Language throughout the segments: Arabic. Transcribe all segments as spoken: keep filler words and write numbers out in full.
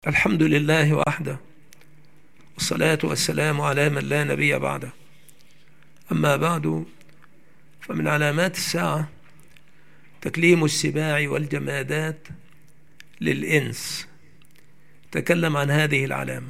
الحمد لله وحده، والصلاة والسلام على من لا نبي بعده. أما بعد، فمن علامات الساعة تكليم السباع والجمادات للإنس. تكلم عن هذه العلامة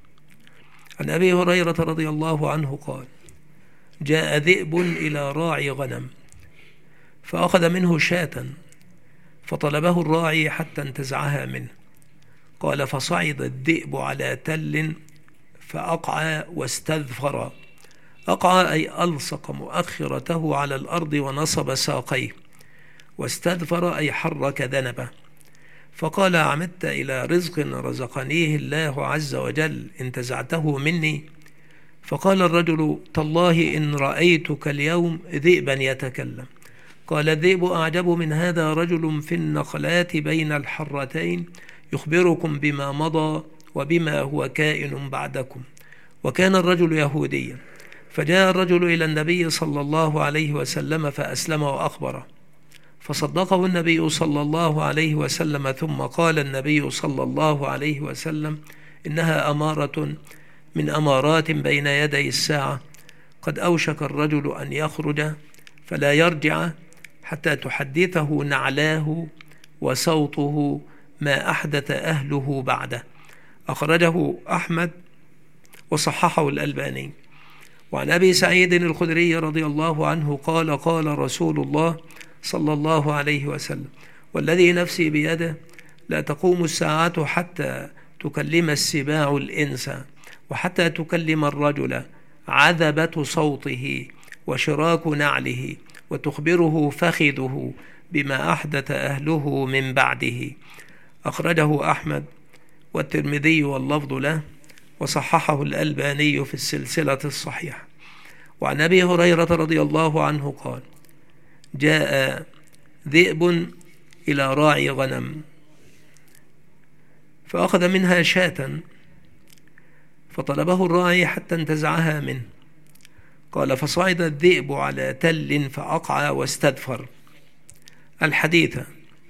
عن أبي هريرة رضي الله عنه قال: جاء ذئب إلى راعي غنم فأخذ منه شاة، فطلبه الراعي حتى انتزعها منه. قال: فصعد الذئب على تل فأقعى واستذفر. أقعى أي ألصق مؤخرته على الأرض ونصب ساقيه، واستذفر أي حرك ذنبه. فقال: عمدت إلى رزق رزقنيه الله عز وجل انتزعته مني؟ فقال الرجل: تالله إن رأيتك اليوم ذئبا يتكلم. قال: الذئب أعجب من هذا رجل في النخلات بين الحرتين يخبركم بما مضى وبما هو كائن بعدكم. وكان الرجل يهوديا، فجاء الرجل إلى النبي صلى الله عليه وسلم فأسلم وأخبره، فصدقه النبي صلى الله عليه وسلم. ثم قال النبي صلى الله عليه وسلم: إنها أمارة من أمارات بين يدي الساعة، قد أوشك الرجل أن يخرج فلا يرجع حتى تحدثه نعلاه وصوته ما أحدث أهله بعده. أخرجه أحمد وصححه الألباني. وعن أبي سعيد الخدري رضي الله عنه قال: قال رسول الله صلى الله عليه وسلم: والذي نفسي بيده لا تقوم الساعة حتى تكلم السباع الإنس، وحتى تكلم الرجل عذبة صوته وشراك نعله، وتخبره فخذه بما أحدث أهله من بعده. أخرجه أحمد والترمذي واللفظ له، وصححه الألباني في السلسلة الصحيحة. وعن أبي هريرة رضي الله عنه قال: جاء ذئب إلى راعي غنم فأخذ منها شاة، فطلبه الراعي حتى انتزعها منه. قال: فصعد الذئب على تل فأقعى واستدفر. الحديث.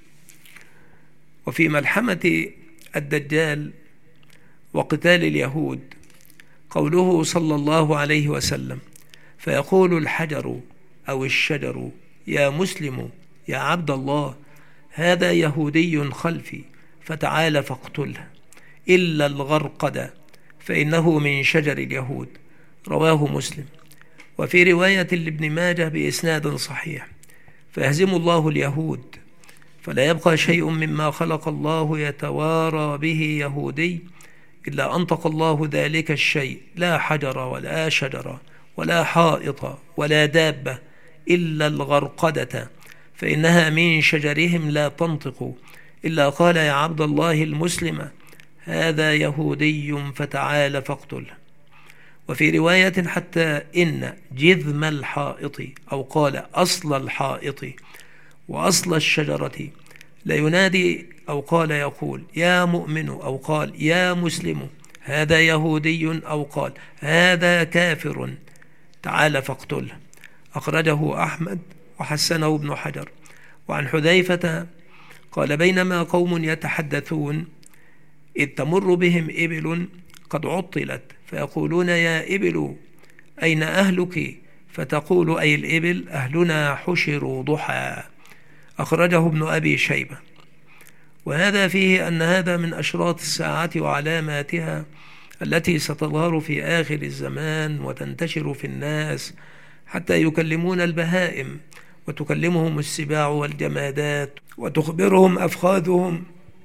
وفي ملحمة الدجال وقتال اليهود قوله صلى الله عليه وسلم: فيقول الحجر أو الشجر: يا مسلم يا عبد الله، هذا يهودي خلفي فتعال فاقتله، إلا الغرقد فإنه من شجر اليهود. رواه مسلم. وفي رواية لابن ماجه بإسناد صحيح: فيهزم الله اليهود فلا يبقى شيء مما خلق الله يتوارى به يهودي إلا أنطق الله ذلك الشيء، لا حجر ولا شجر ولا حائط ولا دابة إلا الغرقدة، فإنها من شجرهم لا تنطق إلا قال: يا عبد الله المسلم، هذا يهودي فتعال فاقتله. وفي رواية: حتى إن جذم الحائط، أو قال أصل الحائط وأصل الشجرة، لا ينادي، أو قال يقول: يا مؤمن، أو قال: يا مسلم، هذا يهودي، أو قال: هذا كافر، تعال فاقتله. أخرجه أحمد وحسنه ابن حجر. وعن حذيفة قال: بينما قوم يتحدثون إذ تمر بهم إبل قد عطلت، فيقولون: يا إبل أين أهلك؟ فتقول أي الإبل: أهلنا حشروا ضحى. أخرجه ابن أبي شيبة. وهذا فيه أن هذا من أشراط الساعة وعلاماتها التي ستظهر في آخر الزمان وتنتشر في الناس حتى يكلمون البهائم، وتكلمهم السباع والجمادات، وتخبرهم أفخاذهم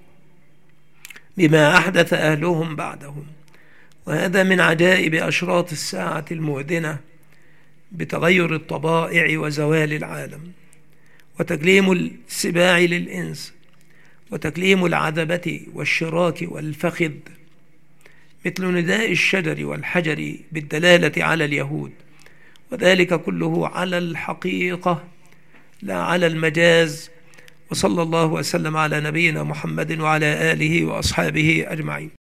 بما أحدث أهلهم بعدهم. وهذا من عجائب أشراط الساعة المؤذنة بتغير الطبائع وزوال العالم، وتكليم السباع للإنس، وتكليم العذبة والشراك والفخذ، مثل نداء الشجر والحجر بالدلالة على اليهود، وذلك كله على الحقيقة لا على المجاز. وصلى الله وسلم على نبينا محمد وعلى آله وأصحابه أجمعين.